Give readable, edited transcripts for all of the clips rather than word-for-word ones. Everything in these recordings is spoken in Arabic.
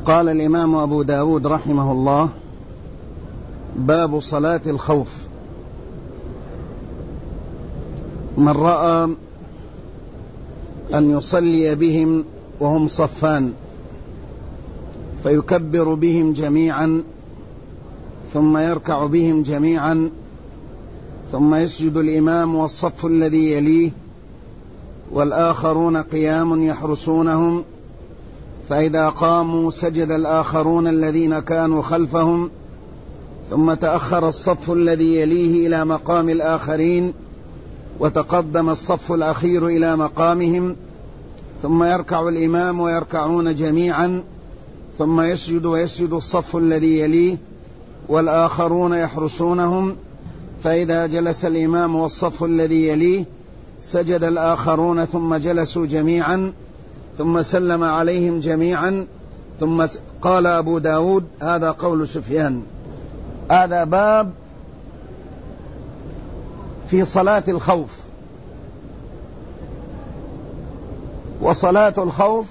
قال الإمام أبو داود رحمه الله: باب صلاة الخوف. من رأى أن يصلي بهم وهم صفان فيكبر بهم جميعا ثم يركع بهم جميعا ثم يسجد الإمام والصف الذي يليه والآخرون قيام يحرسونهم، فإذا قاموا سجد الآخرون الذين كانوا خلفهم، ثم تأخر الصف الذي يليه إلى مقام الآخرين وتقدم الصف الأخير إلى مقامهم، ثم يركع الإمام ويركعون جميعا ثم يسجد ويسجد الصف الذي يليه والآخرون يحرسونهم، فإذا جلس الإمام والصف الذي يليه سجد الآخرون ثم جلسوا جميعا ثم سلم عليهم جميعا. ثم قال أبو داود: هذا قول سفيان. هذا باب في صلاة الخوف. وصلاة الخوف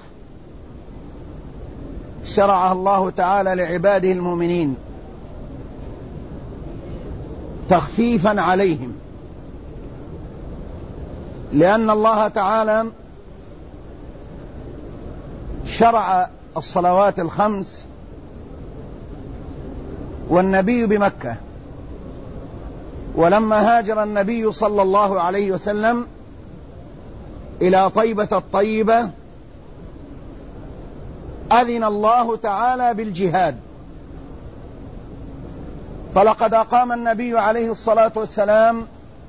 شرعها الله تعالى لعباده المؤمنين تخفيفا عليهم، لأن الله تعالى شرع الصلوات الخمس والنبي بمكة، ولما هاجر النبي صلى الله عليه وسلم إلى طيبة الطيبة أذن الله تعالى بالجهاد، فلقد أقام النبي عليه الصلاة والسلام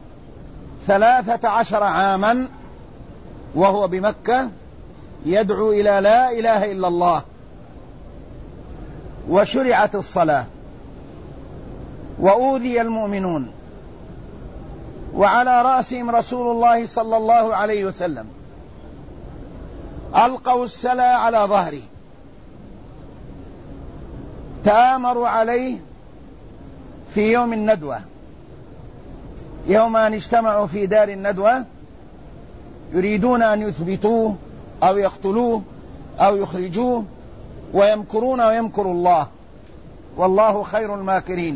13 عاما وهو بمكة يدعو إلى لا إله إلا الله، وشرعت الصلاة وأوذي المؤمنون، وعلى رأسهم رسول الله صلى الله عليه وسلم، ألقوا السلا على ظهره، تآمروا عليه في يوم الندوة، يوم أن اجتمعوا في دار الندوة يريدون أن يثبتوه أو يقتلوه أو يخرجوه، ويمكرون ويمكر الله والله خير الماكرين.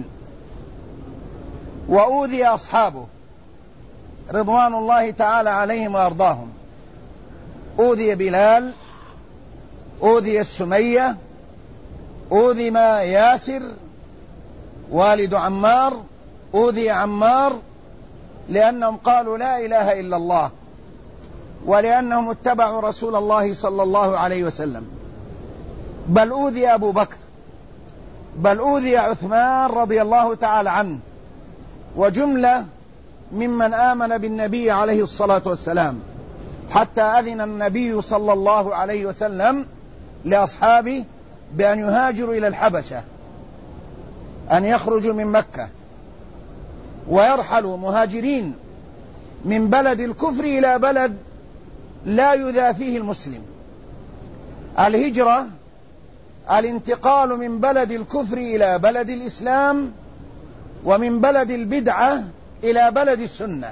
وأوذي أصحابه رضوان الله تعالى عليهم وأرضاهم، أوذي بلال، أوذي السمية، أوذي ما ياسر والد عمار، أوذي عمار لأنهم قالوا لا إله إلا الله، ولأنهم اتبعوا رسول الله صلى الله عليه وسلم. بل أوذي أبو بكر، بل أوذي عثمان رضي الله تعالى عنه، وجملة ممن آمن بالنبي عليه الصلاة والسلام، حتى أذن النبي صلى الله عليه وسلم لأصحابه بأن يهاجروا إلى الحبشة، أن يخرجوا من مكة ويرحلوا مهاجرين من بلد الكفر إلى بلد لا يؤذى فيه المسلم. الهجرة الانتقال من بلد الكفر إلى بلد الإسلام، ومن بلد البدعة إلى بلد السنة.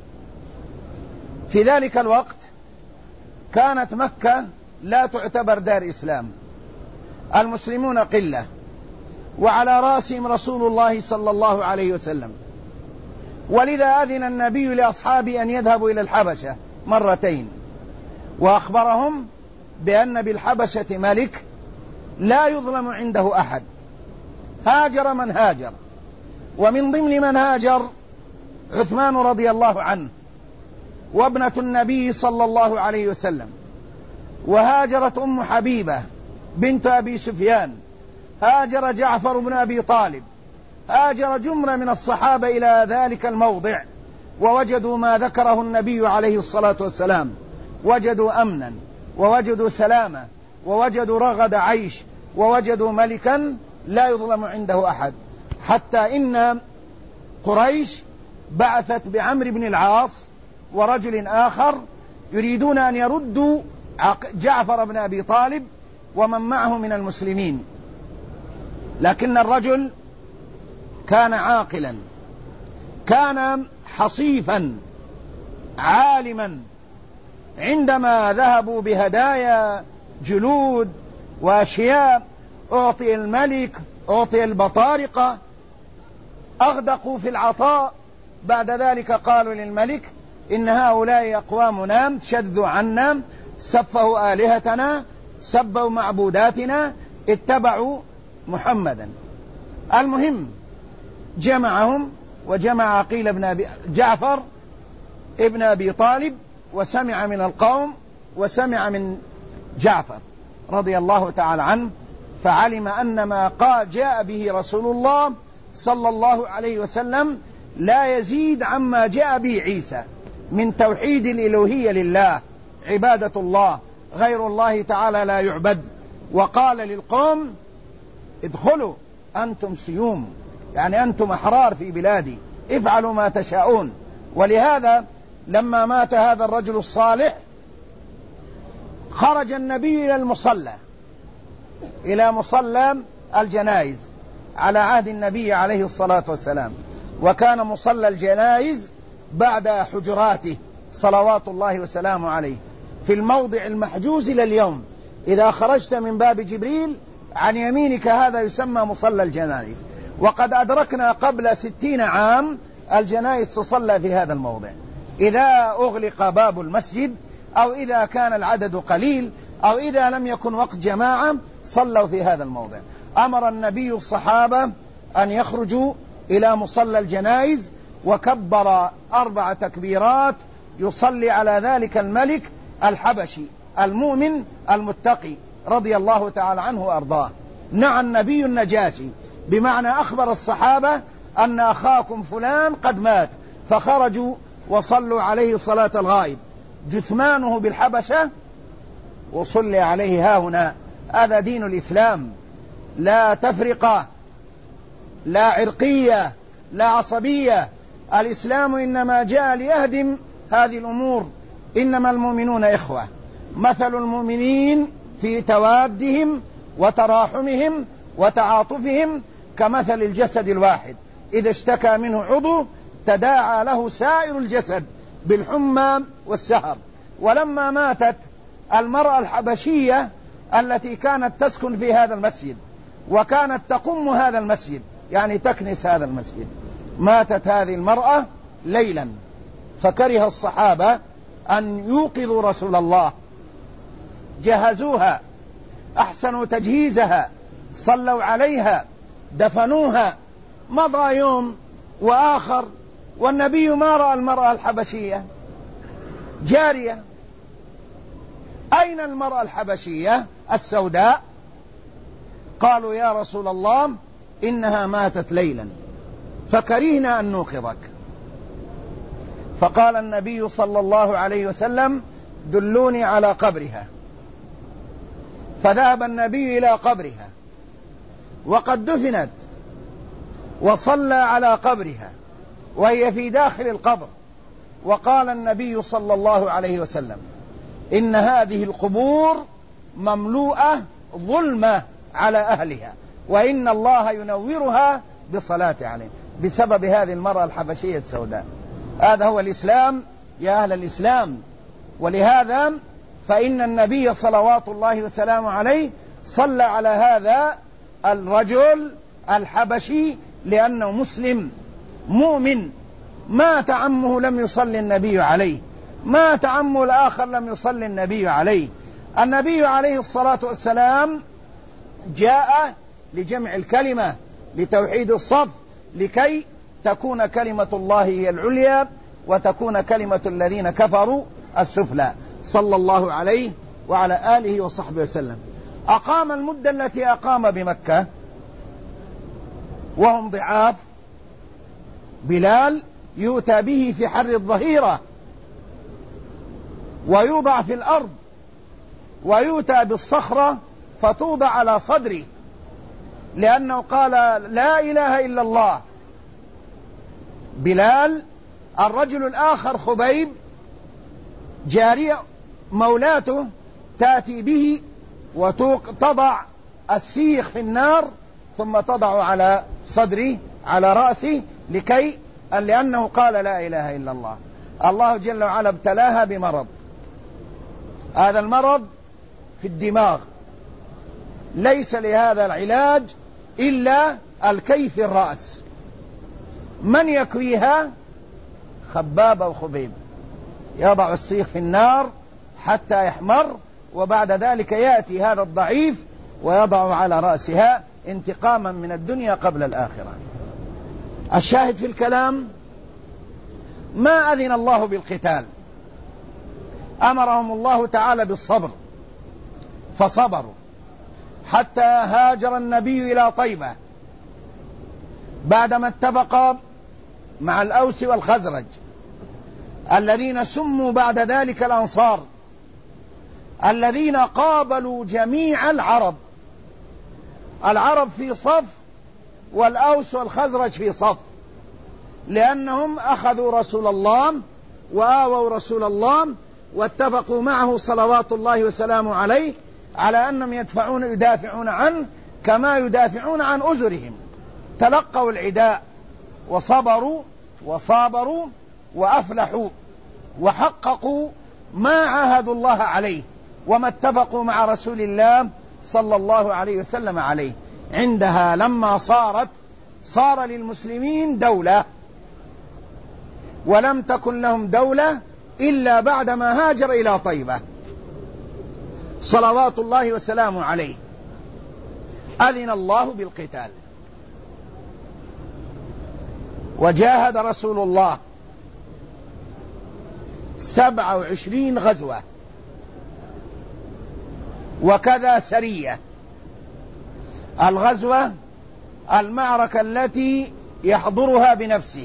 في ذلك الوقت كانت مكة لا تعتبر دار إسلام، المسلمون قلة، وعلى رأسهم رسول الله صلى الله عليه وسلم، ولذا أذن النبي لأصحابه أن يذهبوا إلى الحبشة مرتين، وأخبرهم بأن بالحبشة ملك لا يظلم عنده أحد. هاجر من هاجر، ومن ضمن من هاجر عثمان رضي الله عنه وابنة النبي صلى الله عليه وسلم، وهاجرت أم حبيبة بنت أبي سفيان، هاجر جعفر بن أبي طالب، هاجر جملة من الصحابة إلى ذلك الموضع، ووجدوا ما ذكره النبي عليه الصلاة والسلام، وجدوا أمنا، ووجدوا سلامة، ووجدوا رغد عيش، ووجدوا ملكا لا يظلم عنده أحد. حتى إن قريش بعثت بعمرو بن العاص ورجل آخر يريدون أن يردوا جعفر بن أبي طالب ومن معه من المسلمين، لكن الرجل كان عاقلا، كان حصيفا عالما. عندما ذهبوا بهدايا جلود وأشياء أعطي الملك، أعطي البطارقة، أغدقوا في العطاء. بعد ذلك قالوا للملك إن هؤلاء أقوامنا شذوا عنا، سفهوا آلهتنا، سبوا معبوداتنا، اتبعوا محمدا. المهم جمعهم، وجمع عقيل بن جعفر ابن أبي طالب، وسمع من القوم وسمع من جعفر رضي الله تعالى عنه، فعلم أن ما قال جاء به رسول الله صلى الله عليه وسلم لا يزيد عما جاء به عيسى من توحيد الإلوهية لله، عبادة الله، غير الله تعالى لا يعبد. وقال للقوم ادخلوا أنتم سيوم، يعني أنتم أحرار في بلادي، افعلوا ما تشاءون. ولهذا لما مات هذا الرجل الصالح خرج النبي إلى المصلى، إلى مصلى الجنائز على عهد النبي عليه الصلاة والسلام، وكان مصلى الجنائز بعد حجراته صلوات الله وسلامه عليه في الموضع المحجوز إلى اليوم. إذا خرجت من باب جبريل عن يمينك هذا يسمى مصلى الجنائز، وقد أدركنا قبل 60 عام الجنائز تصلى في هذا الموضع. إذا أغلق باب المسجد أو إذا كان العدد قليل أو إذا لم يكن وقت جماعة صلوا في هذا الموضع. أمر النبي الصحابة أن يخرجوا إلى مصلى الجنائز، وكبر 4 تكبيرات يصلي على ذلك الملك الحبشي المؤمن المتقي رضي الله تعالى عنه وأرضاه. نعى النبي النجاشي، بمعنى أخبر الصحابة أن أخاكم فلان قد مات، فخرجوا وصلوا عليه صلاة الغائب، جثمانه بالحبشة وصلي عليه هاهنا. هذا دين الإسلام، لا تفرقة، لا عرقية، لا عصبية. الإسلام إنما جاء ليهدم هذه الأمور. إنما المؤمنون إخوة، مثل المؤمنين في توادهم وتراحمهم وتعاطفهم كمثل الجسد الواحد، إذا اشتكى منه عضو تداعى له سائر الجسد بالحمى والسهر. ولما ماتت المرأة الحبشية التي كانت تسكن في هذا المسجد وكانت تقم هذا المسجد، يعني تكنس هذا المسجد، ماتت هذه المرأة ليلا، فكره الصحابة أن يوقظوا رسول الله، جهزوها، أحسنوا تجهيزها، صلوا عليها، دفنوها. مضى يوم وآخر والنبي ما رأى المرأة الحبشية، جارية. أين المرأة الحبشية السوداء؟ قالوا يا رسول الله إنها ماتت ليلا فكرهنا أن نوقظك. فقال النبي صلى الله عليه وسلم دلوني على قبرها. فذهب النبي إلى قبرها وقد دفنت، وصلى على قبرها وهي في داخل القبر. وقال النبي صلى الله عليه وسلم إن هذه القبور مملوءة ظلمة على أهلها، وإن الله ينورها بصلاة عليهم، بسبب هذه المرأة الحبشية السوداء. هذا هو الإسلام يا أهل الإسلام. ولهذا فإن النبي صلوات الله وسلامه عليه صلى على هذا الرجل الحبشي لأنه مسلم مؤمن. مات عمه لم يصلي النبي عليه، مات عمه الآخر لم يصلي النبي عليه. النبي عليه الصلاة والسلام جاء لجمع الكلمة، لتوحيد الصف، لكي تكون كلمة الله هي العليا وتكون كلمة الذين كفروا السفلى، صلى الله عليه وعلى آله وصحبه وسلم. أقام المدة التي أقام بمكة وهم ضعاف. بلال يؤتى به في حر الظهيرة ويوضع في الأرض، ويؤتى بالصخرة فتوضع على صدره، لأنه قال لا إله إلا الله. بلال. الرجل الآخر خبيب، جارية مولاته تأتي به وتضع السيخ في النار ثم تضع على صدره على رأسه لأنه قال لا إله إلا الله. الله جل وعلا ابتلاها بمرض، هذا المرض في الدماغ، ليس لهذا العلاج إلا الكي في الرأس. من يكويها؟ خباب أو خبيب، يضع السيخ في النار حتى يحمر، وبعد ذلك يأتي هذا الضعيف ويضع على رأسها انتقاما من الدنيا قبل الآخرة. الشاهد في الكلام: ما أذن الله بالقتال، أمرهم الله تعالى بالصبر فصبروا حتى هاجر النبي إلى طيبة بعدما اتفق مع الأوس والخزرج الذين سموا بعد ذلك الأنصار، الذين قابلوا جميع العرب في صف والأوس والخزرج في صف، لأنهم أخذوا رسول الله وآووا رسول الله واتفقوا معه صلوات الله وسلامه عليه على أنهم يدافعون عنه كما يدافعون عن أزرهم. تلقوا العداء وصابروا وأفلحوا وحققوا ما عاهدوا الله عليه وما اتفقوا مع رسول الله صلى الله عليه وسلم عليه. عندها لما صار للمسلمين دولة، ولم تكن لهم دولة إلا بعدما هاجر إلى طيبة صلوات الله وسلامه عليه. أذن الله بالقتال، وجاهد رسول الله 27 غزوة وكذا سرية. الغزوة المعركة التي يحضرها بنفسه،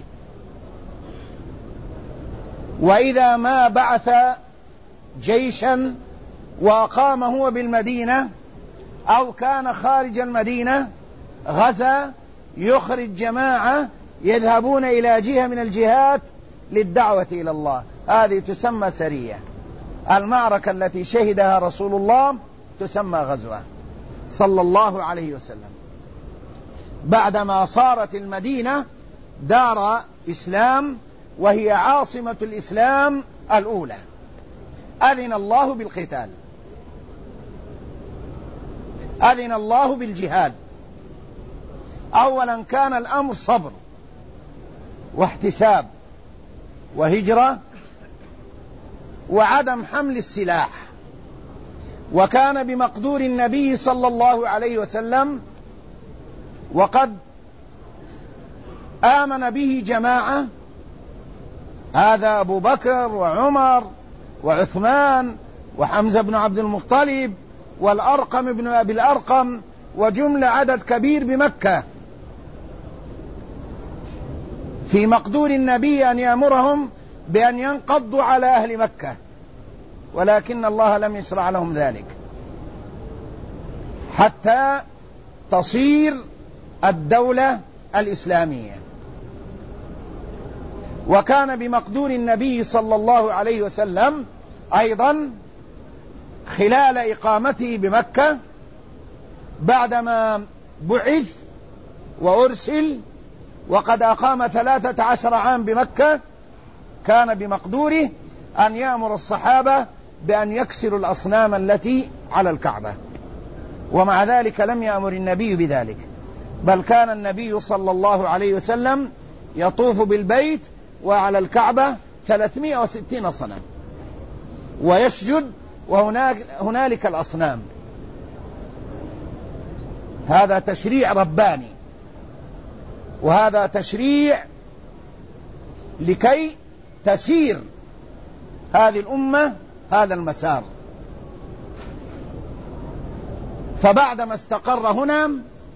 وإذا ما بعث جيشا وأقام هو بالمدينة أو كان خارج المدينة غزا، يخرج جماعة يذهبون إلى جهة من الجهات للدعوة إلى الله، هذه تسمى سرية. المعركة التي شهدها رسول الله تسمى غزوة صلى الله عليه وسلم، بعدما صارت المدينة دار إسلام وهي عاصمة الإسلام الأولى. أذن الله بالقتال، أذن الله بالجهاد. أولا كان الأمر صبر واحتساب وهجرة وعدم حمل السلاح، وكان بمقدور النبي صلى الله عليه وسلم، وقد آمن به جماعة، هذا أبو بكر وعمر وعثمان وحمزة بن عبد المطلب والأرقم بن أبي الأرقم وجملة عدد كبير بمكة، في مقدور النبي أن يأمرهم بأن ينقضوا على أهل مكة، ولكن الله لم يشرع لهم ذلك حتى تصير الدولة الإسلامية. وكان بمقدور النبي صلى الله عليه وسلم أيضا خلال إقامته بمكة بعدما بعث وأرسل وقد أقام 13 عام بمكة، كان بمقدوره أن يأمر الصحابة بأن يكسروا الأصنام التي على الكعبة، ومع ذلك لم يأمر النبي بذلك، بل كان النبي صلى الله عليه وسلم يطوف بالبيت وعلى الكعبة 360 صنم ويسجد وهنالك الأصنام. هذا تشريع رباني، وهذا تشريع لكي تسير هذه الأمة هذا المسار. فبعدما استقر هنا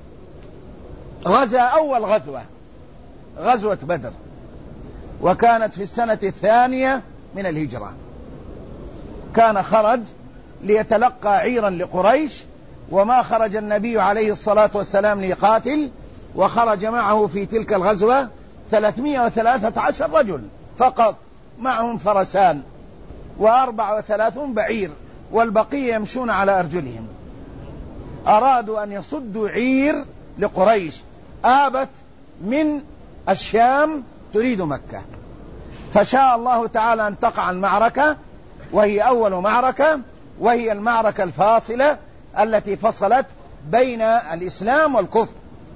غزا أول غزوة بدر، وكانت في السنة 2 من الهجرة. كان خرج ليتلقى عيرا لقريش، وما خرج النبي عليه الصلاة والسلام ليقاتل، وخرج معه في تلك الغزوة 313 رجل فقط، معهم فرسان و34 بعير، والبقية يمشون على أرجلهم. أرادوا أن يصدوا عير لقريش آبت من الشام تريد مكة، فشاء الله تعالى أن تقع المعركة، وهي أول معركة، وهي المعركة الفاصلة التي فصلت بين الإسلام والكفر.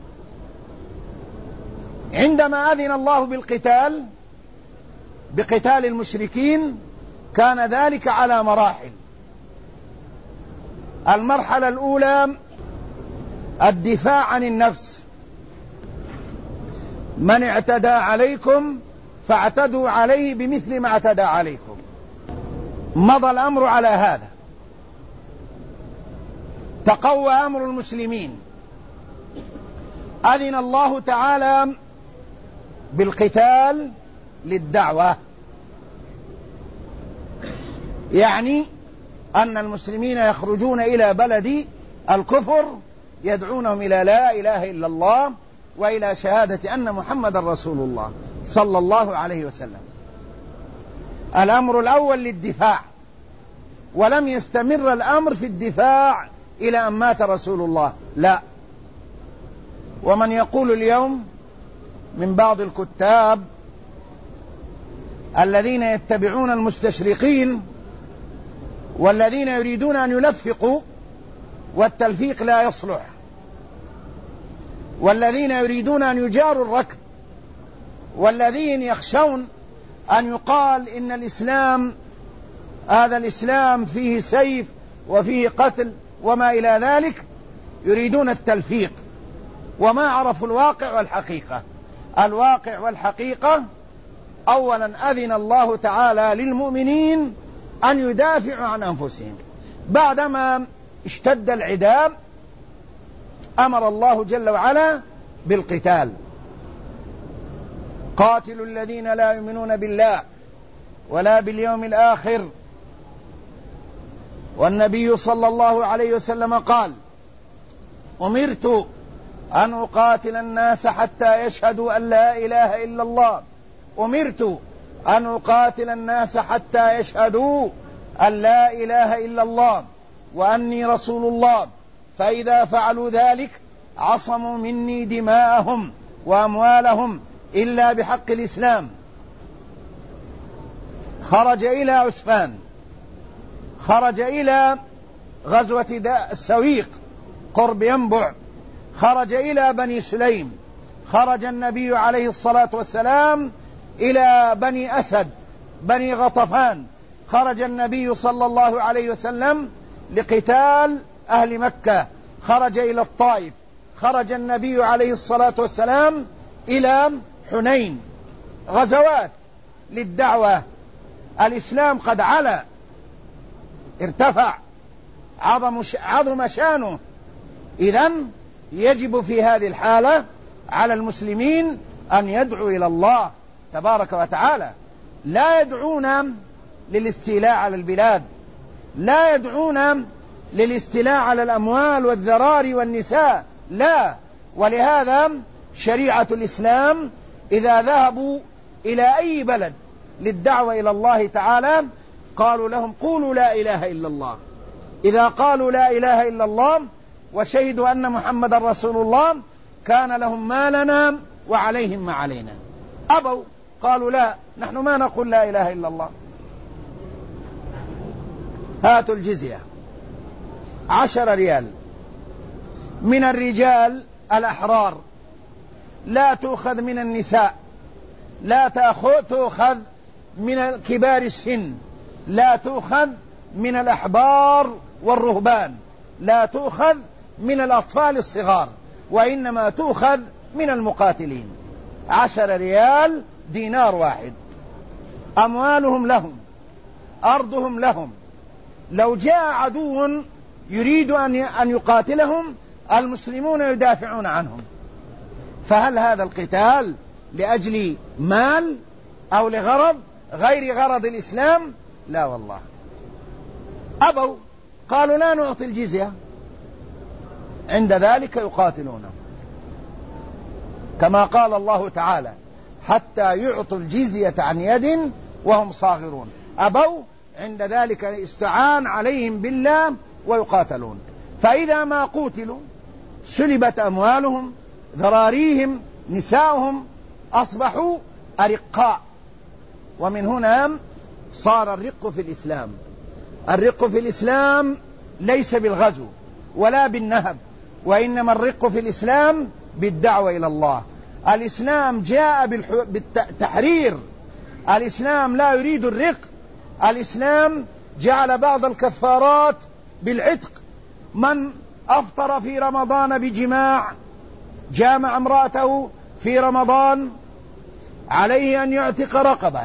عندما أذن الله بقتال المشركين كان ذلك على مراحل. المرحلة الأولى الدفاع عن النفس، من اعتدى عليكم فاعتدوا عليه بمثل ما اعتدى عليكم. مضى الأمر على هذا، تقوى أمر المسلمين، أذن الله تعالى بالقتال للدعوة، يعني أن المسلمين يخرجون إلى بلد الكفر يدعونهم إلى لا إله إلا الله وإلى شهادة أن محمد رسول الله صلى الله عليه وسلم. الأمر الأول للدفاع، ولم يستمر الأمر في الدفاع إلى أن مات رسول الله، لا. ومن يقول اليوم من بعض الكتاب الذين يتبعون المستشرقين والذين يريدون أن يلفقوا، والتلفيق لا يصلح، والذين يريدون أن يجاروا الركب، والذين يخشون أن يقال إن الإسلام هذا الإسلام فيه سيف وفيه قتل وما إلى ذلك، يريدون التلفيق وما عرفوا الواقع والحقيقة. الواقع والحقيقة أولا أذن الله تعالى للمؤمنين أن يدافعوا عن أنفسهم. بعدما اشتد العداء أمر الله جل وعلا بالقتال. قاتلوا الذين لا يؤمنون بالله ولا باليوم الآخر. والنبي صلى الله عليه وسلم قال: أمرت أن أقاتل الناس حتى يشهدوا أن لا إله إلا الله. أمرت أن أقاتل الناس حتى يشهدوا أن لا إله إلا الله وأني رسول الله، فإذا فعلوا ذلك عصموا مني دماءهم وأموالهم إلا بحق الإسلام. خرج إلى عسفان، خرج إلى غزوة السويق قرب ينبع، خرج إلى بني سليم، خرج النبي عليه الصلاة والسلام إلى بني أسد بني غطفان، خرج النبي صلى الله عليه وسلم لقتال أهل مكة، خرج إلى الطائف، خرج النبي عليه الصلاة والسلام إلى حنين. غزوات للدعوة. الإسلام قد علا، ارتفع، عظم شانه. إذن يجب في هذه الحالة على المسلمين أن يدعوا إلى الله تبارك وتعالى. لا يدعون للاستيلاء على البلاد، لا يدعون للاستيلاء على الأموال والذراري والنساء، لا. ولهذا شريعة الإسلام إذا ذهبوا إلى أي بلد للدعوة إلى الله تعالى قالوا لهم: قولوا لا إله إلا الله. إذا قالوا لا إله إلا الله وشهدوا أن محمد رسول الله كان لهم ما لنا وعليهم ما علينا. أبوا، قالوا: لا، نحن ما نقول لا إله إلا الله. هاتوا الجزية 10 ريال من الرجال الأحرار، لا تؤخذ من النساء، لا تؤخذ من كبار السن، لا تؤخذ من الأحبار والرهبان، لا تؤخذ من الأطفال الصغار، وإنما تؤخذ من المقاتلين. 10 ريال، دينار واحد. أموالهم لهم، أرضهم لهم. لو جاء عدو يريد أن يقاتلهم، المسلمون يدافعون عنهم. فهل هذا القتال لأجل مال أو لغرض غير غرض الإسلام؟ لا والله. أبوا، قالوا: لا نعطي الجزية. عند ذلك يقاتلونه، كما قال الله تعالى: حتى يعطوا الجزية عن يد وهم صاغرون. أبوا، عند ذلك استعان عليهم بالله ويقاتلون. فإذا ما قوتلوا سلبت أموالهم، ذراريهم، نساؤهم، أصبحوا أرقاء. ومن هنا صار الرق في الإسلام. الرق في الإسلام ليس بالغزو ولا بالنهب وإنما الرق في الإسلام بالدعوة إلى الله. الإسلام جاء بالتحرير، الإسلام لا يريد الرق. الإسلام جعل بعض الكفارات بالعتق. من أفطر في رمضان بجماع، جامع امرأته في رمضان، عليه أن يعتق رقبة.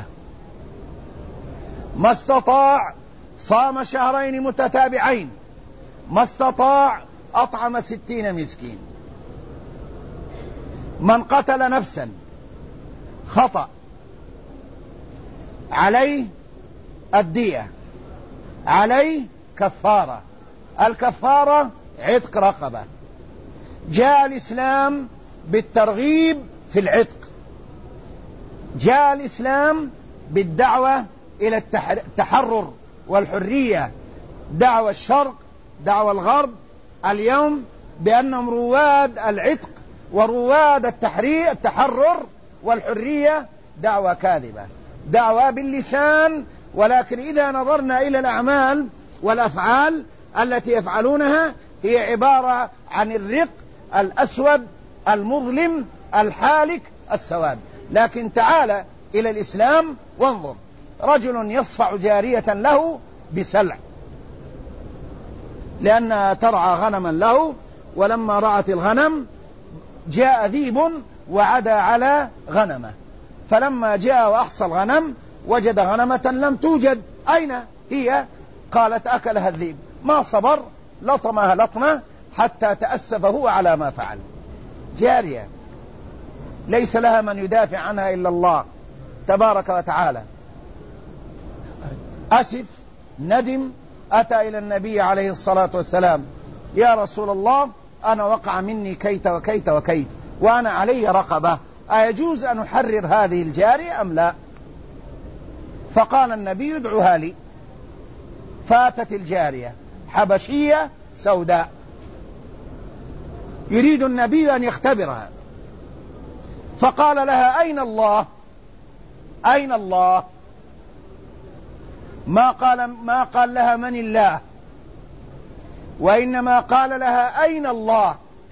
ما استطاع صام شهرين متتابعين، ما استطاع أطعم 60 مسكين. من قتل نفسا خطأ عليه الدية، عليه كفارة، الكفارة عتق رقبة. جاء الإسلام بالترغيب في العتق، جاء الإسلام بالدعوة إلى التحرر والحرية. دعوة الشرق، دعوة الغرب اليوم بأنهم رواد العتق ورواد التحرر والحرية، دعوة كاذبة، دعوة باللسان، ولكن إذا نظرنا إلى الأعمال والأفعال التي يفعلونها هي عبارة عن الرق الأسود المظلم الحالك السواد. لكن تعال إلى الإسلام وانظر، رجل يصفع جارية له بسلع لأنها ترعى غنما له، ولما رعت الغنم جاء ذيب وعدى على غنمه، فلما جاء وأحصى الغنم وجد غنمة لم توجد، أين هي؟ قالت أكلها الذيب. ما صبر، لطمها لطمة حتى تأسف هو على ما فعل. جارية ليس لها من يدافع عنها إلا الله تبارك وتعالى. أسف، ندم، أتى إلى النبي عليه الصلاة والسلام: يا رسول الله، أنا وقع مني كيت وكيت وكيت وأنا علي رقبة، أيجوز أن أحرر هذه الجارية أم لا؟ فقال النبي: ادعها لي. فاتت الجارية حبشية سوداء، يريد النبي أن يختبرها، فقال لها: أين الله؟ أين الله؟ ما قال لها من الله، وإنما قال لها: أين الله؟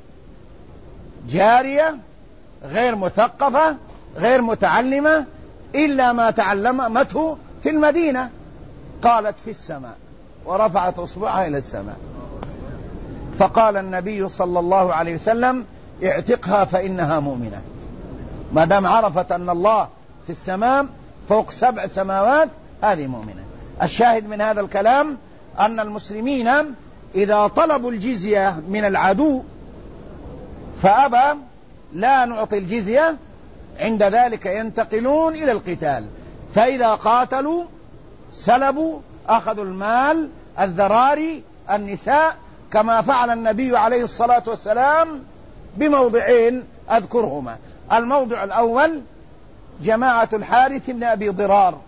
جارية غير مثقفة غير متعلمة إلا ما تعلمته في المدينة، قالت: في السماء، ورفعت أصبعها إلى السماء. فقال النبي صلى الله عليه وسلم: اعتقها فإنها مؤمنة. ما دام عرفت أن الله في السماء فوق 7 سماوات، هذه مؤمنة. الشاهد من هذا الكلام أن المسلمين إذا طلبوا الجزية من العدو فأبى، لا نعطي الجزية، عند ذلك ينتقلون إلى القتال. فإذا قاتلوا سلبوا، أخذوا المال، الذراري، النساء، كما فعل النبي عليه الصلاة والسلام بموضعين أذكرهما. الموضع الأول جماعة الحارث بن أبي ضرار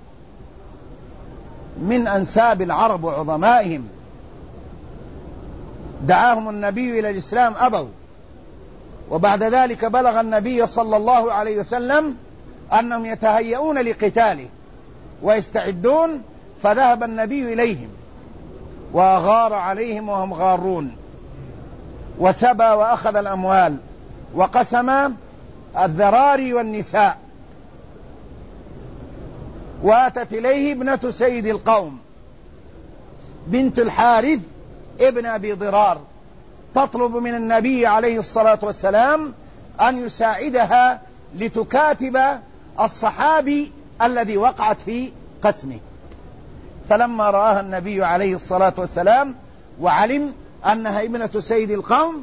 من أنساب العرب وعظمائهم، دعاهم النبي إلى الإسلام، أبوا، وبعد ذلك بلغ النبي صلى الله عليه وسلم أنهم يتهيئون لقتاله ويستعدون، فذهب النبي إليهم وغار عليهم وهم غارون، وسبى وأخذ الأموال وقسم الذراري والنساء. واتت إليه ابنة سيد القوم بنت الحارث ابن أبي ضرار تطلب من النبي عليه الصلاة والسلام أن يساعدها لتكاتب الصحابي الذي وقعت في قسمه. فلما رآها النبي عليه الصلاة والسلام وعلم أنها ابنة سيد القوم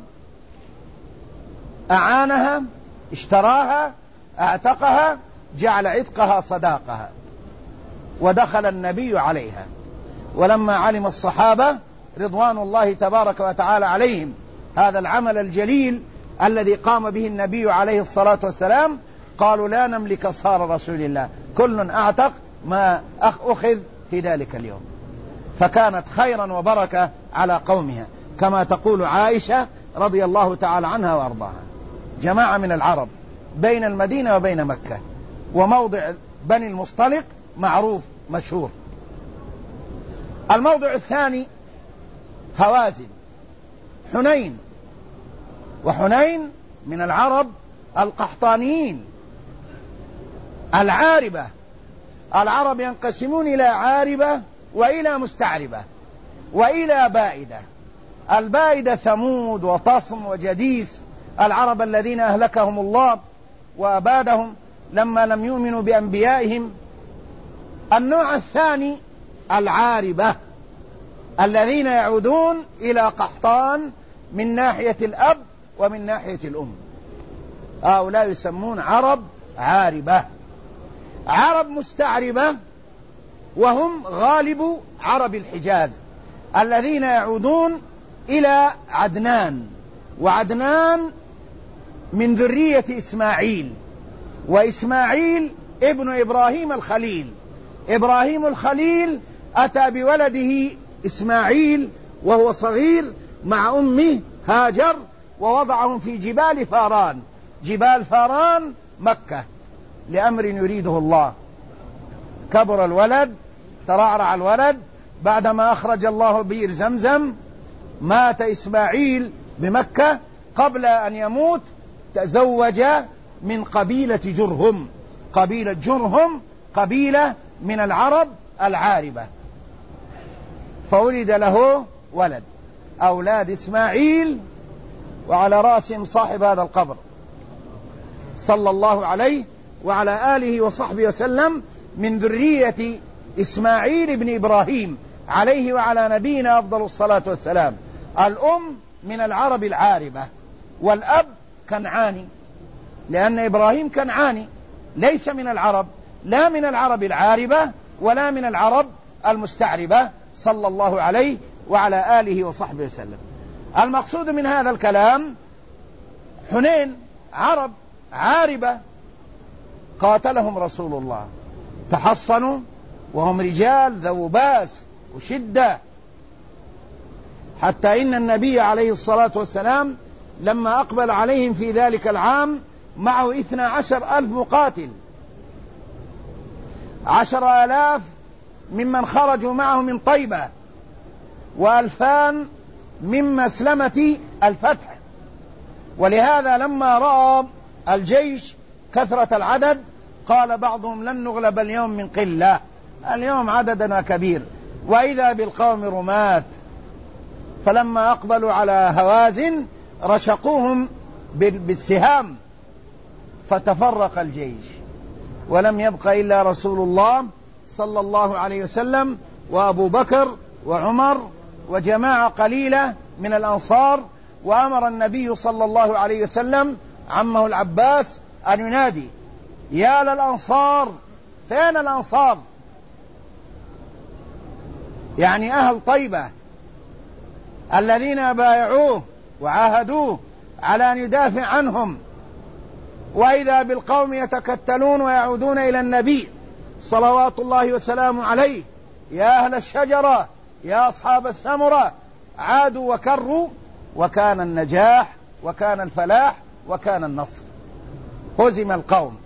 أعانها، اشتراها، اعتقها، جعل عتقها صداقها، ودخل النبي عليها. ولما علم الصحابة رضوان الله تبارك وتعالى عليهم هذا العمل الجليل الذي قام به النبي عليه الصلاة والسلام، قالوا: لا نملك أصهار رسول الله، كل أعتق ما أخذ في ذلك اليوم. فكانت خيرا وبركة على قومها، كما تقول عائشة رضي الله تعالى عنها وأرضاها. جماعة من العرب بين المدينة وبين مكة، وموضع بني المصطلق معروف مشهور. الموضع الثاني هوازن، حنين، وحنين من العرب القحطانيين العاربة. العرب ينقسمون إلى عاربة وإلى مستعربة وإلى بائدة. البائدة ثمود وطصم وجديس، العرب الذين أهلكهم الله وأبادهم لما لم يؤمنوا بأنبيائهم. النوع الثاني العاربة، الذين يعودون إلى قحطان من ناحية الأب ومن ناحية الأم، هؤلاء يسمون عرب عاربة. عرب مستعربة وهم غالب عرب الحجاز الذين يعودون إلى عدنان، وعدنان من ذرية إسماعيل، وإسماعيل ابن إبراهيم الخليل. إبراهيم الخليل أتى بولده إسماعيل وهو صغير مع أمه هاجر، ووضعهم في جبال فاران. جبال فاران مكة لأمر يريده الله. كبر الولد، ترعرع الولد، بعدما أخرج الله بئر زمزم مات إسماعيل بمكة. قبل أن يموت تزوج من قبيلة جرهم. قبيلة جرهم قبيلة من العرب العاربة، فولد له ولد، أولاد إسماعيل، وعلى رأسهم صاحب هذا القبر صلى الله عليه وعلى آله وصحبه وسلم، من ذرية إسماعيل بن إبراهيم عليه وعلى نبينا أفضل الصلاة والسلام. الأم من العرب العاربة، والأب كنعاني، لأن إبراهيم كنعاني، ليس من العرب، لا من العرب العاربة ولا من العرب المستعربة، صلى الله عليه وعلى آله وصحبه وسلم. المقصود من هذا الكلام حنين عرب عاربة قاتلهم رسول الله، تحصنوا وهم رجال ذو باس وشدة، حتى إن النبي عليه الصلاة والسلام لما أقبل عليهم في ذلك العام معه 12,000 مقاتل، 10,000 ممن خرجوا معه من طيبة، و2,000 من مسلمة الفتح. ولهذا لما رأى الجيش كثرة العدد قال بعضهم لن نغلب اليوم من قلة، اليوم عددنا كبير، وإذا بالقوم رماة. فلما أقبلوا على هوازن رشقوهم بالسهام، فتفرق الجيش، ولم يبق إلا رسول الله صلى الله عليه وسلم وأبو بكر وعمر وجماعة قليلة من الأنصار. وأمر النبي صلى الله عليه وسلم عمه العباس أن ينادي يا للأنصار، فين الأنصار؟ يعني أهل طيبة الذين بايعوه وعاهدوه على أن يدافع عنهم. وإذا بالقوم يتكتلون ويعودون إلى النبي صلوات الله وسلامه عليه، يا أهل الشجرة، يا أصحاب السمرة، عادوا وكروا، وكان النجاح وكان الفلاح وكان النصر. هزم القوم،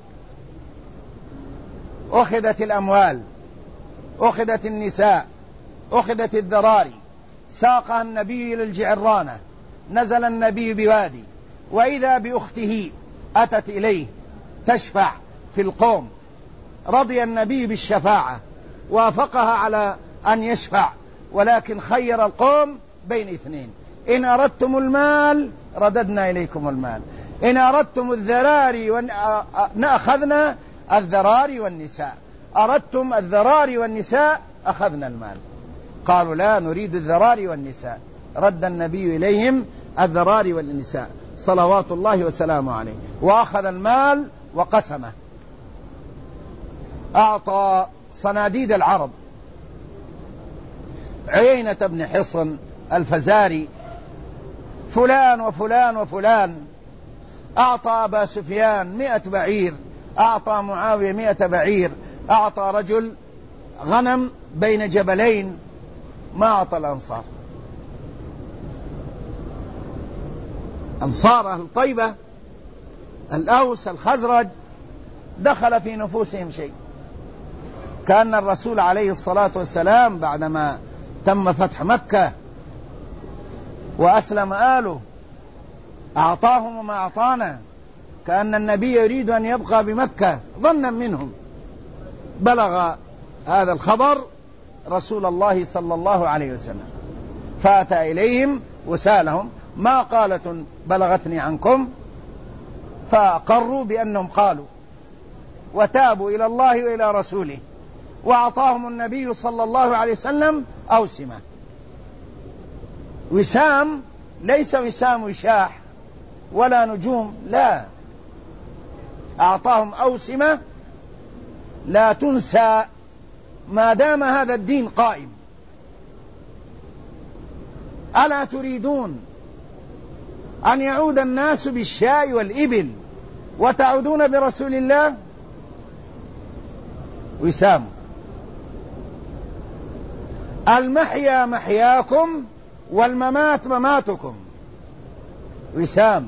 أخذت الأموال، أخذت النساء، أخذت الذراري، ساقها النبي إلى الجعرانة، نزل النبي بوادي، وإذا بأخته أتت إليه تشفع في القوم. رضي النبي بالشفاعة، وافقها على أن يشفع، ولكن خير القوم بين اثنين: إن أردتم المال رددنا إليكم المال، إن أردتم الذراري أخذنا الذراري والنساء، أردتم الذراري والنساء أخذنا المال. قالوا لا نريد الذراري والنساء، رد النبي إليهم الذراري والنساء صلوات الله وسلامه عليه، وأخذ المال وقسمه. أعطى صناديد العرب عيينة بن حصن الفزاري، فلان وفلان وفلان، أعطى أبا سفيان 100 بعير، أعطى معاوية 100 بعير، أعطى رجل غنم بين جبلين، ما أعطى الأنصار. أنصار أهل طيبة الأوس الخزرج دخل في نفوسهم شيء، كأن الرسول عليه الصلاة والسلام بعدما تم فتح مكة وأسلم آله أعطاهم وما أعطانا، كأن النبي يريد أن يبقى بمكة ظنا منهم. بلغ هذا الخبر رسول الله صلى الله عليه وسلم، فأتى إليهم وسالهم: ما قالة بلغتني عنكم؟ فأقروا بأنهم قالوا، وتابوا إلى الله وإلى رسوله، وأعطاهم النبي صلى الله عليه وسلم أوسمة. وسام ليس وسام وشاح ولا نجوم، لا، أعطاهم أوسمة لا تنسى ما دام هذا الدين قائم. ألا تريدون أن يعود الناس بالشاء والإبل وتعودون برسول الله؟ وسام. المحيا محياكم والممات مماتكم. وسام.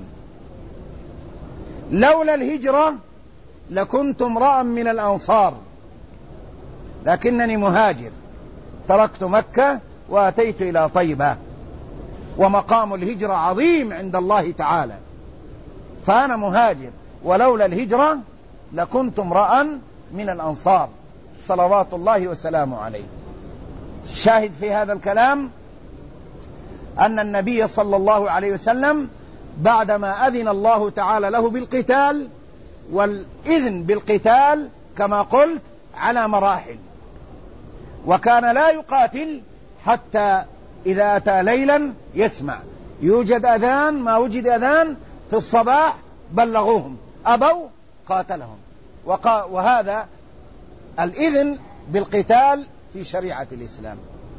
لولا الهجرة لكنت امرأ من الأنصار، لكنني مهاجر، تركت مكة وأتيت إلى طيبة، ومقام الهجرة عظيم عند الله تعالى، فأنا مهاجر، ولولا الهجرة لكنت امرأ من الأنصار صلوات الله وسلامه عليه. الشاهد في هذا الكلام أن النبي صلى الله عليه وسلم بعدما أذن الله تعالى له بالقتال، والإذن بالقتال كما قلت على مراحل، وكان لا يقاتل حتى إذا أتى ليلا يسمع، يوجد أذان، ما وجد أذان في الصباح بلغوهم، أبوا قاتلهم. وهذا الإذن بالقتال في شريعة الإسلام.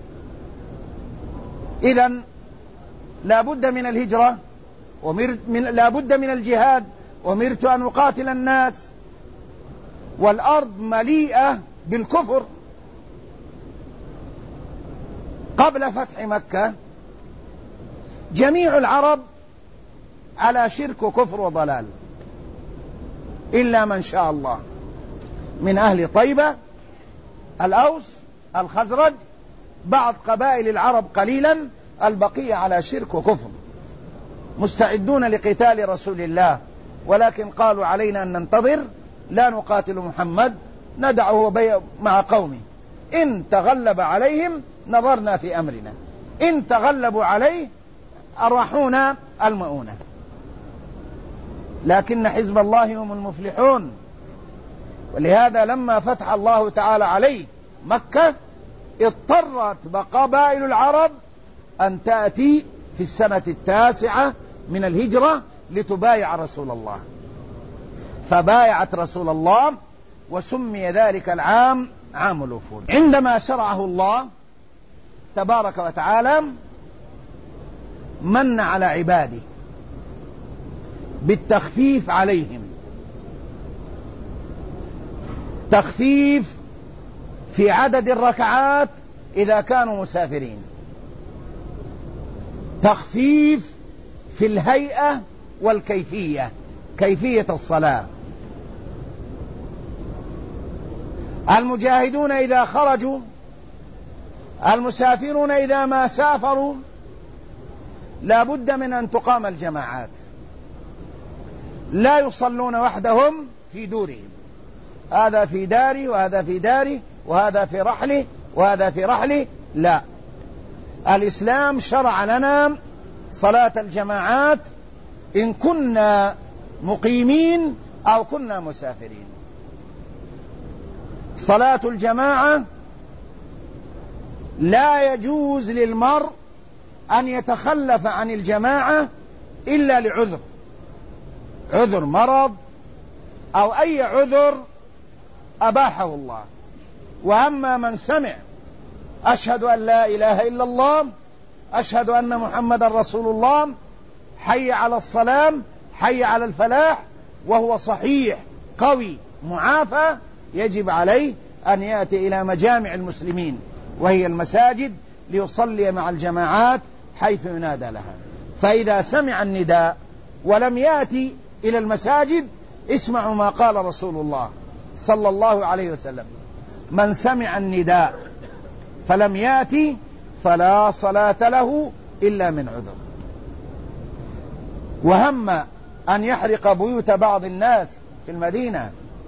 إذن لا بد من الهجرة، لا بد من الجهاد. أمرت أن أقاتل الناس، والأرض مليئة بالكفر. قبل فتح مكة جميع العرب على شرك وكفر وضلال، إلا من شاء الله من أهل طيبة، الأوس، الخزرج، بعض قبائل العرب قليلا، البقية على شرك وكفر، مستعدون لقتال رسول الله، ولكن قالوا علينا أن ننتظر، لا نقاتل محمد، ندعه مع قومه، إن تغلب عليهم نظرنا في أمرنا، إن تغلبوا عليه أرحونا المؤونة. لكن حزب الله هم المفلحون. ولهذا لما فتح الله تعالى عليه مكة اضطرت قبائل العرب أن تأتي في السنة 9 من الهجرة لتبايع رسول الله، فبايعت رسول الله، وسمي ذلك العام عام الوفود. عندما شرعه الله تبارك وتعالى من على عباده بالتخفيف عليهم، تخفيف في عدد الركعات إذا كانوا مسافرين، تخفيف في الهيئة والكيفية، كيفية الصلاة. المجاهدون إذا خرجوا، المسافرون إذا ما سافروا، لا بد من أن تقام الجماعات، لا يصلون وحدهم في دورهم، هذا في داري وهذا في داري وهذا في رحله وهذا في رحله، لا، الإسلام شرع لنا صلاة الجماعات إن كنا مقيمين أو كنا مسافرين. صلاة الجماعة لا يجوز للمرء أن يتخلف عن الجماعة إلا لعذر، عذر مرض أو أي عذر أباحه الله. وأما من سمع أشهد أن لا إله إلا الله، أشهد أن محمد رسول الله، حي على الصلاة، حي على الفلاح، وهو صحيح قوي معافى، يجب عليه أن يأتي إلى مجامع المسلمين وهي المساجد ليصلي مع الجماعات حيث ينادى لها. فإذا سمع النداء ولم يأتي إلى المساجد، اسمعوا ما قال رسول الله صلى الله عليه وسلم: من سمع النداء فلم يأتي فلا صلاة له إلا من عذر. وهم أن يحرق بيوت بعض الناس في المدينة.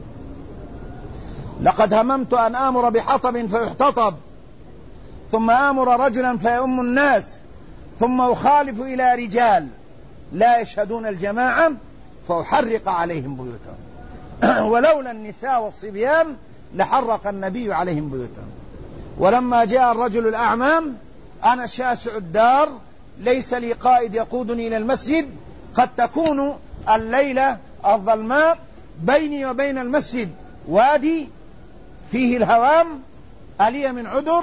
لقد هممت أن آمر بحطب فيحتطب، ثم آمر رجلا فيؤم الناس، ثم أخالف إلى رجال لا يشهدون الجماعة فأحرق عليهم بيوتهم. ولولا النساء والصبيان لحرق النبي عليهم بيوتهم. ولما جاء الرجل الأعمى: أنا شاسع الدار، ليس لي قائد يقودني إلى المسجد، قد تكون الليلة الظلماء، بيني وبين المسجد وادي فيه الهوام، ألي من عذر؟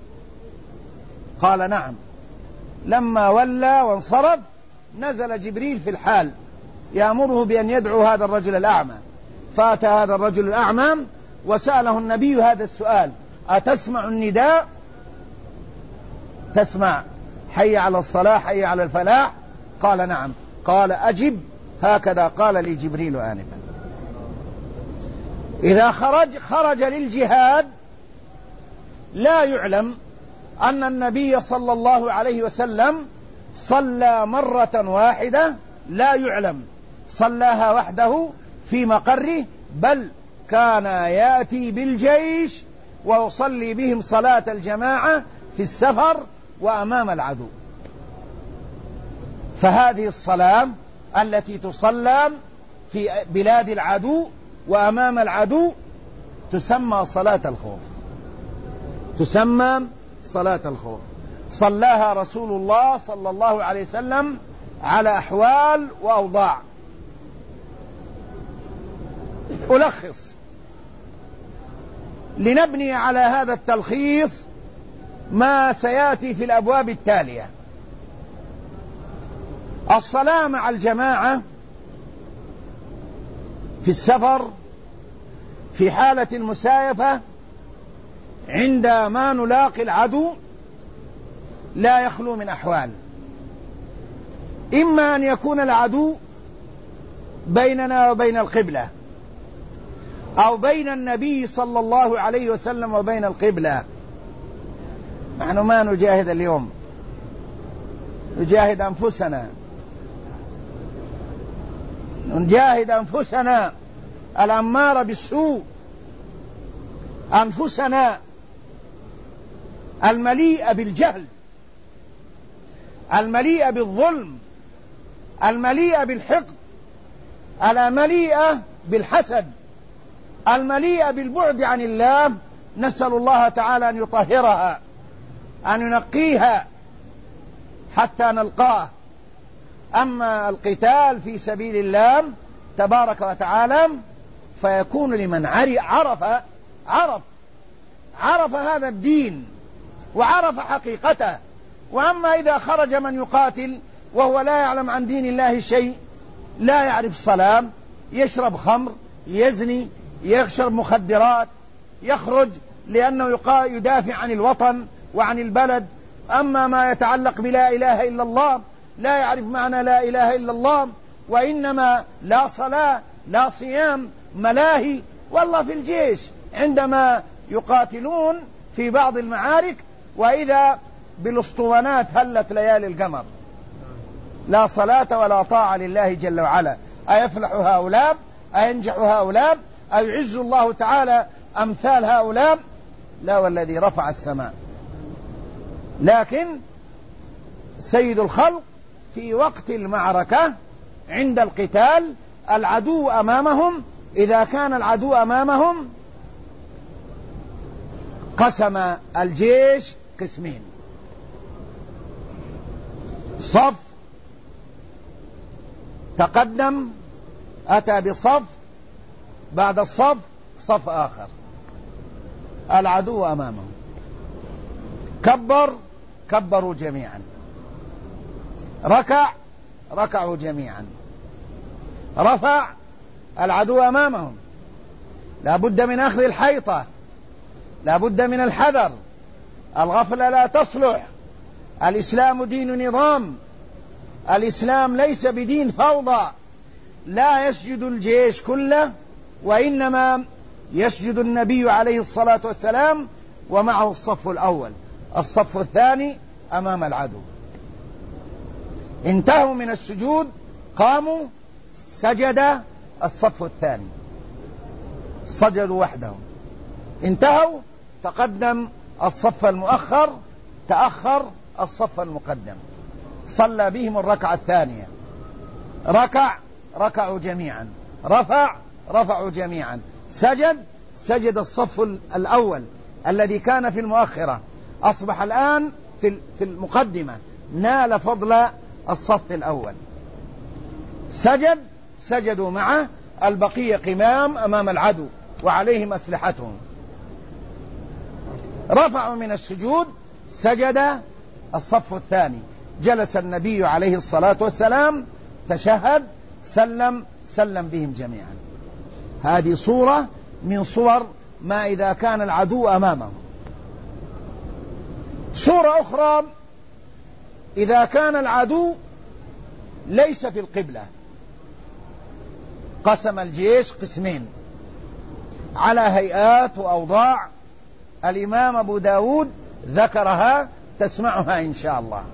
قال: نعم. لما ولى وانصرف نزل جبريل في الحال يأمره بأن يدعو هذا الرجل الأعمى. فأتى هذا الرجل الأعمى وسأله النبي هذا السؤال: أتسمع النداء؟ تسمع حي على الصلاة حي على الفلاح؟ قال: نعم. قال: أجب، هكذا قال لي جبريل آنفا. إذا خرج للجهاد لا يعلم أن النبي صلى الله عليه وسلم صلى مرة واحدة، لا يعلم صلاها وحده في مقره، بل كان يأتي بالجيش ويصلي بهم صلاة الجماعة في السفر وأمام العدو. فهذه الصلاة التي تصلى في بلاد العدو وأمام العدو تسمى صلاة الخوف، تسمى صلاة الخوف. صلاها رسول الله صلى الله عليه وسلم على أحوال وأوضاع. ألخص لنبني على هذا التلخيص ما سيأتي في الأبواب التالية. الصلاة مع الجماعة في السفر في حالة المسايفة عندما نلاقي العدو لا يخلو من أحوال: إما أن يكون العدو بيننا وبين القبلة، أو بين النبي صلى الله عليه وسلم وبين القبلة. نحن ما نجاهد اليوم، نجاهد أنفسنا، نجاهد أنفسنا الأمارة بالسوء، أنفسنا المليئة بالجهل، المليئة بالظلم، المليئة بالحقد، المليئة بالحسد، المليئة بالبعد عن الله. نسأل الله تعالى أن يطهرها، أن ينقيها حتى نلقاه. أما القتال في سبيل الله تبارك وتعالى فيكون لمن عرف هذا الدين وعرف حقيقته. وأما إذا خرج من يقاتل وهو لا يعلم عن دين الله شيء، لا يعرف الصلاة، يشرب خمر، يزني، يشرب مخدرات، يخرج لأنه يدافع عن الوطن وعن البلد. أما ما يتعلق بلا إله إلا الله لا يعرف معنى لا إله إلا الله، وإنما لا صلاة لا صيام، ملاهي. والله في الجيش عندما يقاتلون في بعض المعارك وإذا بالاسطوانات هلت ليالي القمر، لا صلاة ولا طاعة لله جل وعلا. أيفلح هؤلاء؟ أينجح هؤلاء؟ أيعز الله تعالى أمثال هؤلاء؟ لا والذي رفع السماء. لكن سيد الخلق في وقت المعركة عند القتال العدو أمامهم، إذا كان العدو أمامهم قسم الجيش قسمين: صف تقدم أتى بصف، بعد الصف صف آخر، العدو أمامهم. كبروا جميعا، ركعوا جميعا، رفع، العدو أمامهم. لا بد من أخذ الحيطة، لا بد من الحذر، الغفلة لا تصلح. الإسلام دين نظام، الإسلام ليس بدين فوضى. لا يسجد الجيش كله، وإنما يسجد النبي عليه الصلاة والسلام ومعه الصف الأول، الصف الثاني أمام العدو. انتهوا من السجود قاموا سجد الصف الثاني، سجدوا وحدهم، انتهوا تقدم الصف المؤخر، تأخر الصف المقدم، صلى بهم الركعة الثانية، ركعوا جميعا، رفعوا جميعا، سجد الصف الأول الذي كان في المؤخرة، أصبح الآن في المقدمة، نال فضل الصف الأول، سجدوا معه، البقية قمام أمام العدو وعليهم أسلحتهم، رفعوا من السجود، سجد الصف الثاني، جلس النبي عليه الصلاة والسلام، تشهد، سلم بهم جميعا. هذه صورة من صور ما إذا كان العدو أمامه. صورة أخرى إذا كان العدو ليس في القبلة، قسم الجيش قسمين على هيئات وأوضاع، الإمام أبو داود ذكرها، تسمعها إن شاء الله.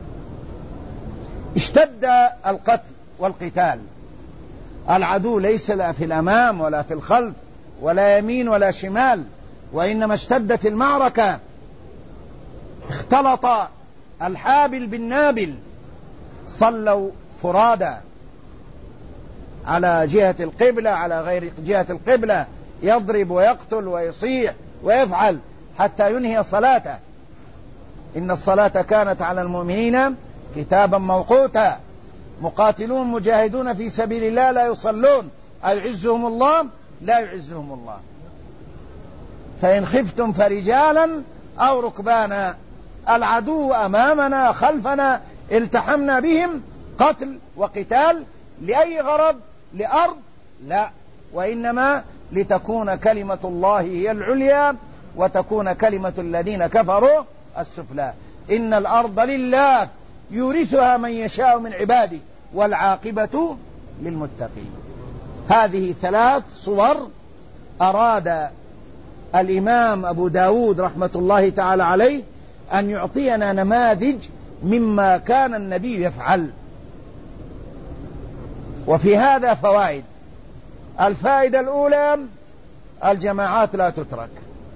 اشتد القتل والقتال، العدو ليس لا في الأمام ولا في الخلف ولا يمين ولا شمال، وإنما اشتدت المعركة، اختلط الحابل بالنابل، صلوا فرادا على جهة القبلة على غير جهة القبلة، يضرب ويقتل ويصيح ويفعل حتى ينهي صلاته. إن الصلاة كانت على المؤمنين كتابا موقوتا، مقاتلون مجاهدون في سبيل الله لا يصلون، أيعزهم الله؟ لا يعزهم الله. فإن خفتم فرجالا أو ركبانا، العدو أمامنا خلفنا، التحمنا بهم، قتل وقتال لأي غرض؟ لأرض؟ لا، وإنما لتكون كلمة الله هي العليا وتكون كلمة الذين كفروا السفلى. إن الأرض لله يورثها من يشاء من عباده والعاقبة للمتقين. هذه 3 صور أراد الإمام أبو داود رحمة الله تعالى عليه أن يعطينا نماذج مما كان النبي يفعل. وفي هذا فوائد. الفائدة الأولى: الجماعات لا تترك،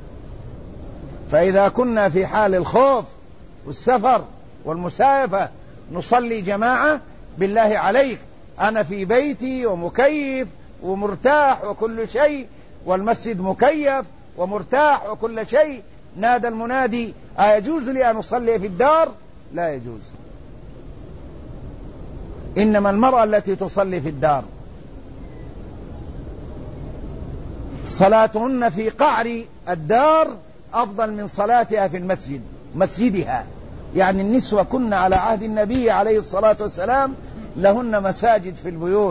فإذا كنا في حال الخوف والسفر والمسافة نصلي جماعة، بالله عليك أنا في بيتي ومكيف ومرتاح وكل شيء، والمسجد مكيف ومرتاح وكل شيء، نادى المنادي: أيجوز لي أن أصلي في الدار؟ لا يجوز. إنما المرأة التي تصلي في الدار صلاتهن في قعر الدار أفضل من صلاتها في المسجد، مسجدها. يعني النسوة كن على عهد النبي عليه الصلاة والسلام لهن مساجد في البيوت،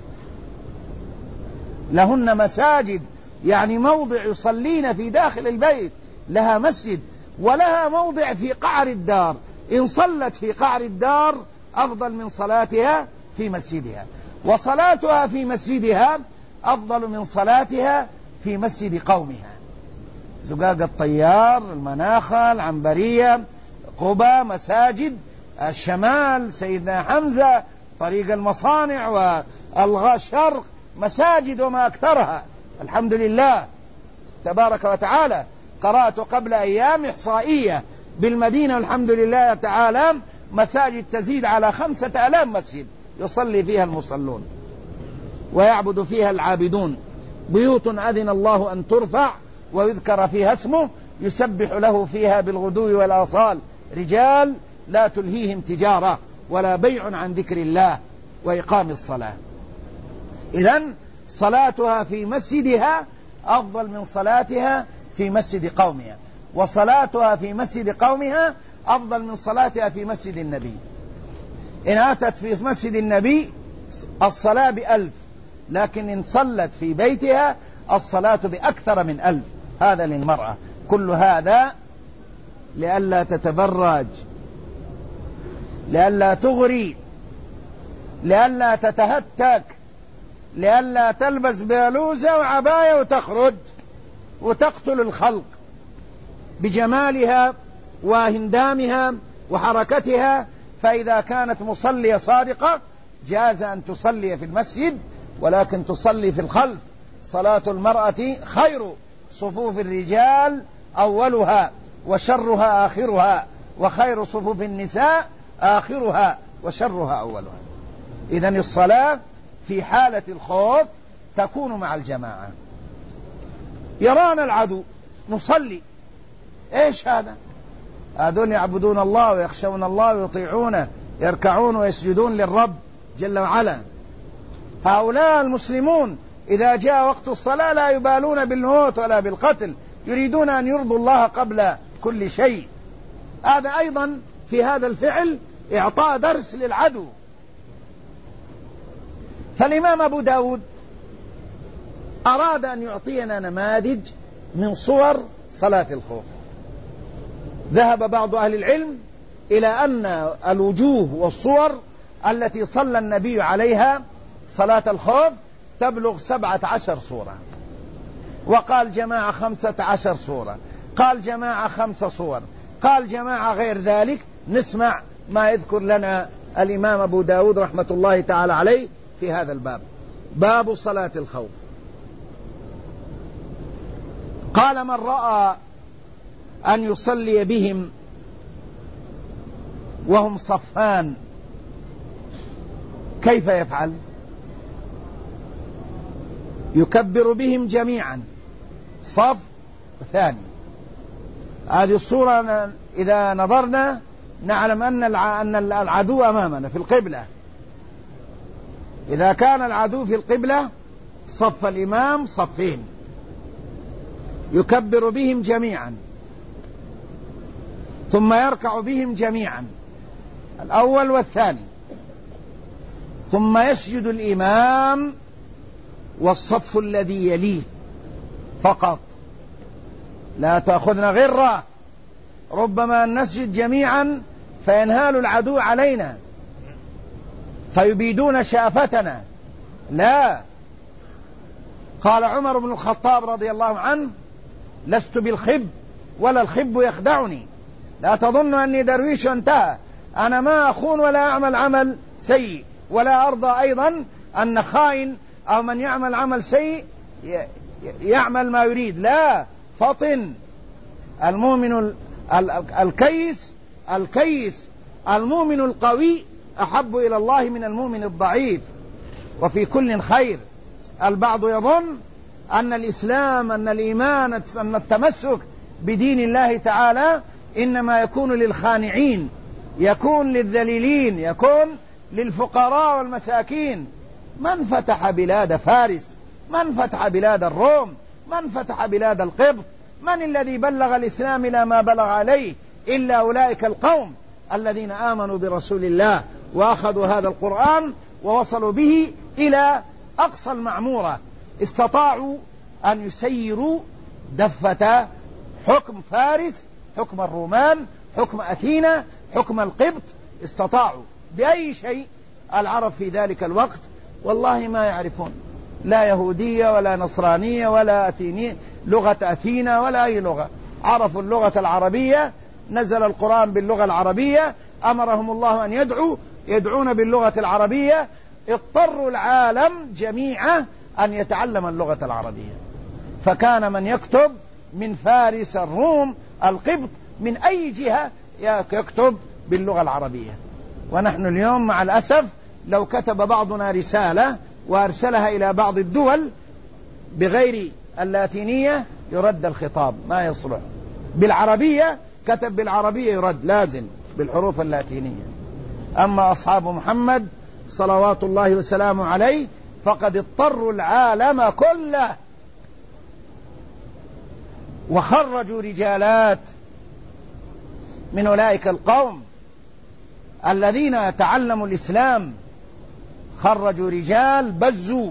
لهن مساجد، يعني موضع يصلين في داخل البيت، لها مسجد، ولها موضع في قعر الدار. إن صلت في قعر الدار أفضل من صلاتها في مسجدها، وصلاتها في مسجدها أفضل من صلاتها في مسجد قومها. زقاق الطيار، المناخة، العنبرية، قبة، مساجد الشمال، سيدنا حمزة، طريق المصانع والشرق، مساجد وما أكثرها، الحمد لله تبارك وتعالى. قرأت قبل أيام إحصائية بالمدينة والحمد لله تعالى مساجد تزيد على 5000 مسجد يصلي فيها المصلون ويعبد فيها العابدون، بيوت أذن الله أن ترفع ويذكر فيها اسمه يسبح له فيها بالغدو والآصال رجال لا تلهيهم تجارة ولا بيع عن ذكر الله وإقام الصلاة. إذن صلاتها في مسجدها أفضل من صلاتها في مسجد قومها، وصلاتها في مسجد قومها أفضل من صلاتها في مسجد النبي. إن أتت في مسجد النبي الصلاة ب1000، لكن إن صلت في بيتها الصلاة بأكثر من 1000. هذا للمرأة. كل هذا لئلا تتبرج، لئلا تغري، لئلا تتهتك، لئلا تلبس بلوزة وعباية وتخرج وتقتل الخلق بجمالها وهندامها وحركتها. فإذا كانت مصلية صادقة جاز أن تصلي في المسجد ولكن تصلي في الخلف. صلاة المرأة خير صفوف الرجال أولها وشرها آخرها، وخير صفوف النساء آخرها وشرها أولها. إذن الصلاة في حالة الخوف تكون مع الجماعة. يرانا العدو نصلي، إيش هذا؟ هذول يعبدون الله ويخشون الله ويطيعونه، يركعون ويسجدون للرب جل وعلا. هؤلاء المسلمون إذا جاء وقت الصلاة لا يبالون بالموت ولا بالقتل، يريدون أن يرضوا الله قبل كل شيء. هذا أيضا في هذا الفعل إعطاء درس للعدو. فالإمام أبو داود أراد أن يعطينا نماذج من صور صلاة الخوف. ذهب بعض أهل العلم إلى أن الوجوه والصور التي صلى النبي عليها صلاة الخوف تبلغ 17 صورة، وقال جماعة 15 صورة، قال جماعة 5 صور، قال جماعة غير ذلك. نسمع ما يذكر لنا الإمام أبو داود رحمة الله تعالى عليه في هذا الباب، باب صلاة الخوف. قال: من رأى أن يصلي بهم وهم صفان كيف يفعل؟ يكبر بهم جميعا صف ثاني. هذه الصورة إذا نظرنا نعلم أن العدو أمامنا في القبلة. إذا كان العدو في القبلة صف الإمام صفين، يكبر بهم جميعا ثم يركع بهم جميعا، الأول والثاني، ثم يسجد الإمام والصف الذي يليه فقط. لا تأخذنا غرة، ربما نسجد جميعا فينهال العدو علينا فيبيدون شافتنا. لا. قال عمر بن الخطاب رضي الله عنه: لست بالخب ولا الخب يخدعني. لا تظن أني درويش انتهى، أنا ما أخون ولا أعمل عمل سيء، ولا أرضى أيضا أن خائن أو من يعمل عمل سيء يعمل ما يريد. لا، فطن. المؤمن الكيس المؤمن القوي أحب إلى الله من المؤمن الضعيف، وفي كل خير. البعض يظن أن الإسلام، أن الإيمان، أن التمسك بدين الله تعالى إنما يكون للخانعين، يكون للذليلين، يكون للفقراء والمساكين. من فتح بلاد فارس؟ من فتح بلاد الروم؟ من فتح بلاد القبط؟ من الذي بلغ الإسلام إلى ما بلغ عليه إلا أولئك القوم الذين آمنوا برسول الله وأخذوا هذا القرآن ووصلوا به إلى أقصى المعمورة. استطاعوا أن يسيروا دفة حكم فارس، حكم الرومان، حكم أثينا، حكم القبط. استطاعوا بأي شيء. العرب في ذلك الوقت والله ما يعرفون لا يهودية ولا نصرانية ولا أثينية، لغة أثينا ولا أي لغة. عرفوا اللغة العربية، نزل القرآن باللغة العربية، أمرهم الله أن يدعون باللغة العربية. اضطروا العالم جميعا أن يتعلم اللغة العربية، فكان من يكتب من فارس، الروم، القبط، من أي جهة يكتب باللغة العربية. ونحن اليوم مع الأسف لو كتب بعضنا رسالة وأرسلها إلى بعض الدول بغير اللاتينية يرد الخطاب، ما يصلح. بالعربية كتب بالعربية يرد، لازم بالحروف اللاتينية. أما أصحاب محمد صلوات الله وسلامه عليه فقد اضطروا العالم كله وخرجوا رجالات من أولئك القوم الذين تعلموا الإسلام. خرجوا رجال بزوا،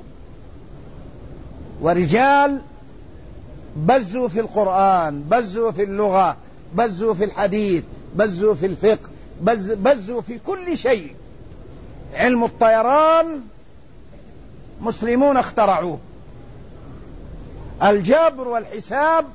ورجال بزوا في القرآن، بزوا في اللغة، بزوا في الحديث، بزوا في الفقه، بزوا في كل شيء. علم الطيران مسلمون اخترعوه، الجبر والحساب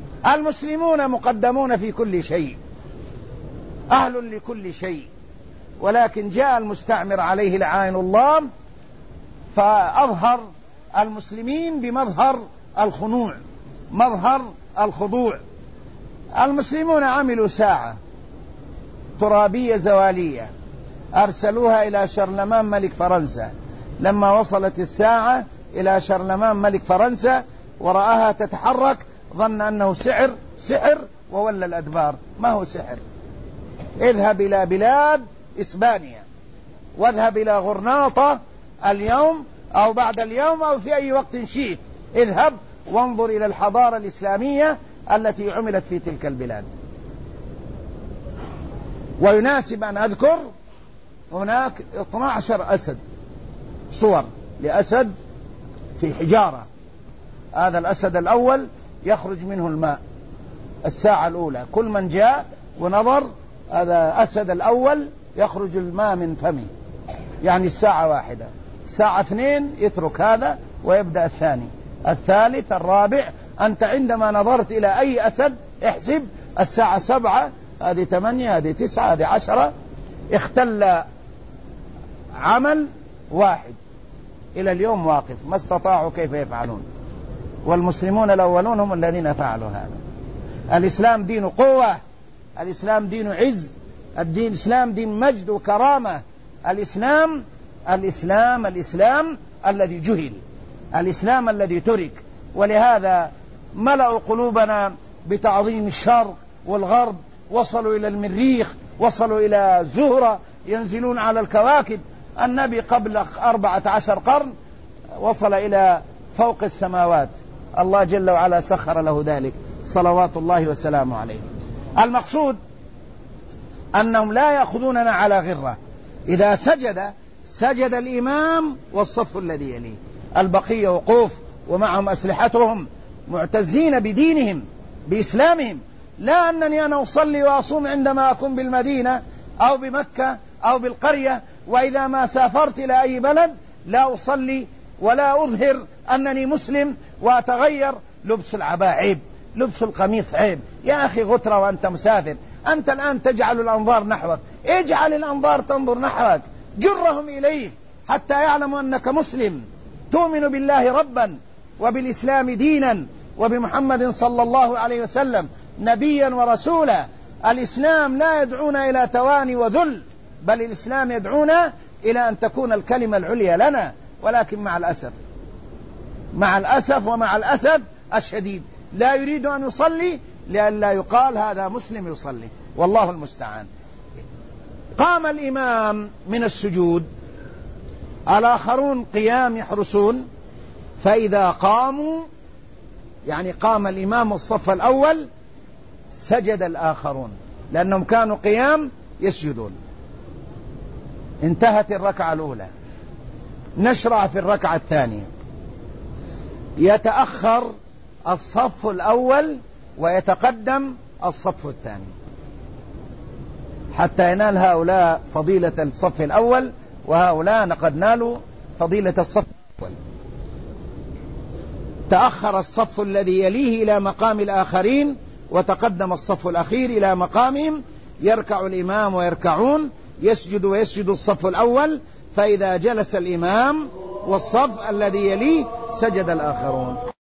المسلمون مقدمون في كل شيء، أهل لكل شيء. ولكن جاء المستعمر عليه لعائن الله فأظهر المسلمين بمظهر الخنوع، مظهر الخضوع. المسلمون عملوا ساعة ترابية زوالية أرسلوها إلى شارلمان ملك فرنسا. لما وصلت الساعة إلى شارلمان ملك فرنسا ورآها تتحرك ظن أنه سحر وولى الأدبار. ما هو سحر؟ اذهب إلى بلاد إسبانيا، واذهب إلى غرناطة اليوم أو بعد اليوم أو في أي وقت شئت، اذهب وانظر إلى الحضارة الإسلامية التي عملت في تلك البلاد. ويناسب أن أذكر هناك 12 أسد، صور لأسد في حجارة. هذا الأسد الأول يخرج منه الماء الساعة الأولى، كل من جاء ونظر هذا أسد الأول يخرج الماء من فمه، يعني الساعة واحدة. الساعة 2 يترك هذا ويبدأ الثاني، الثالث، الرابع. أنت عندما نظرت إلى أي أسد احسب الساعة 7، هذه 8، هذه 9، هذه 10. اختل عمل واحد إلى اليوم واقف، ما استطاعوا كيف يفعلون. والمسلمون الأولون هم الذين فعلوا هذا. الإسلام دين قوة، الإسلام دين عز، الإسلام دين مجد وكرامة. الإسلام الذي جهل، الإسلام الذي ترك. ولهذا ملأوا قلوبنا بتعظيم الشرق والغرب، وصلوا إلى المريخ، وصلوا إلى زهرة، ينزلون على الكواكب. النبي قبل 14 قرن وصل إلى فوق السماوات، الله جل وعلا سخر له ذلك صلوات الله وسلامه عليه. المقصود أنهم لا يأخذوننا على غرة. إذا سجد الإمام والصف الذي يليه، البقية وقوف ومعهم أسلحتهم معتزين بدينهم بإسلامهم. لا أنني أنا أصلي وأصوم عندما أكون بالمدينة أو بمكة أو بالقرية، وإذا ما سافرت إلى أي بلد لا أصلي ولا أظهر أنني مسلم وأتغير. لبس العباء عيب، لبس القميص عيب. يا أخي غترة وأنت مسافر. أنت الآن تجعل الأنظار نحوك، اجعل الأنظار تنظر نحوك، جرهم إليك حتى يعلموا أنك مسلم تؤمن بالله ربا وبالإسلام دينا وبمحمد صلى الله عليه وسلم نبيا ورسولا. الإسلام لا يدعونا إلى تواني وذل، بل الإسلام يدعونا إلى أن تكون الكلمة العليا لنا. ولكن مع الأسف ومع الأسف الشديد لا يريد أن يصلي لئلا يقال هذا مسلم يصلي، والله المستعان. قام الإمام من السجود، الآخرون قيام يحرسون، فإذا قاموا يعني قام الإمام والصف الأول سجد الآخرون لأنهم كانوا قيام يسجدون. انتهت الركعة الأولى، نشرع في الركعة الثانية. يتأخر الصف الأول ويتقدم الصف الثاني حتى ينال هؤلاء فضيلة الصف الأول وهؤلاء قد نالوا فضيلة الصف الأول. تأخر الصف الذي يليه إلى مقام الآخرين وتقدم الصف الأخير إلى مقامهم. يركع الإمام ويركعون، يسجد ويسجد الصف الأول، فإذا جلس الإمام والصف الذي يليه سجد الآخرون.